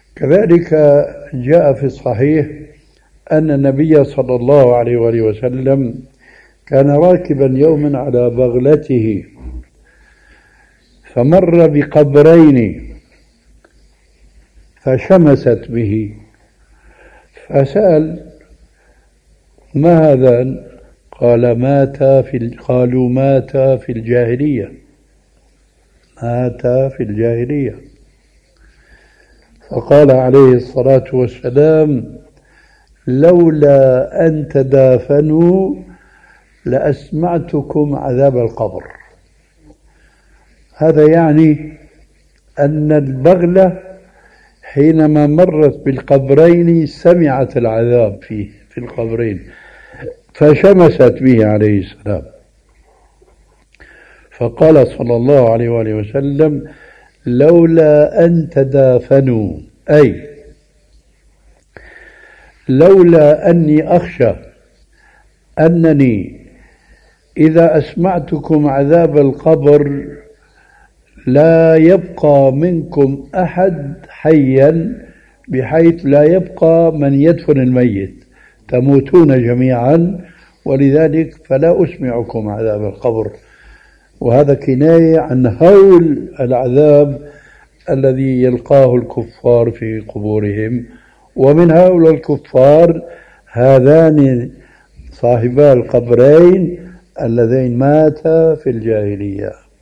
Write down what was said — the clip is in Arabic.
كذلك جاء في الصحيح أن النبي صلى الله عليه وآله وسلم كان راكبا يوما على بغلته فمر بقبرين فشمست به، فسأل: ما هذان؟ قالوا مات في الجاهلية، مات في الجاهلية. فقال عليه الصلاة والسلام: لولا أن تدافنوا لأسمعتكم عذاب القبر. هذا يعني أن البغلة حينما مرت بالقبرين سمعت العذاب في القبرين فشمست به عليه السلام. فقال صلى الله عليه وآله وسلم: لولا أن تدافنوا، أي لولا أني أخشى أنني إذا أسمعتكم عذاب القبر لا يبقى منكم أحد حيا بحيث لا يبقى من يدفن الميت، تموتون جميعا، ولذلك فلا أسمعكم عذاب القبر. وهذا كناية عن هول العذاب الذي يلقاه الكفار في قبورهم، ومن هؤلاء الكفار هذان صاحبا القبرين اللذين ماتا في الجاهلية.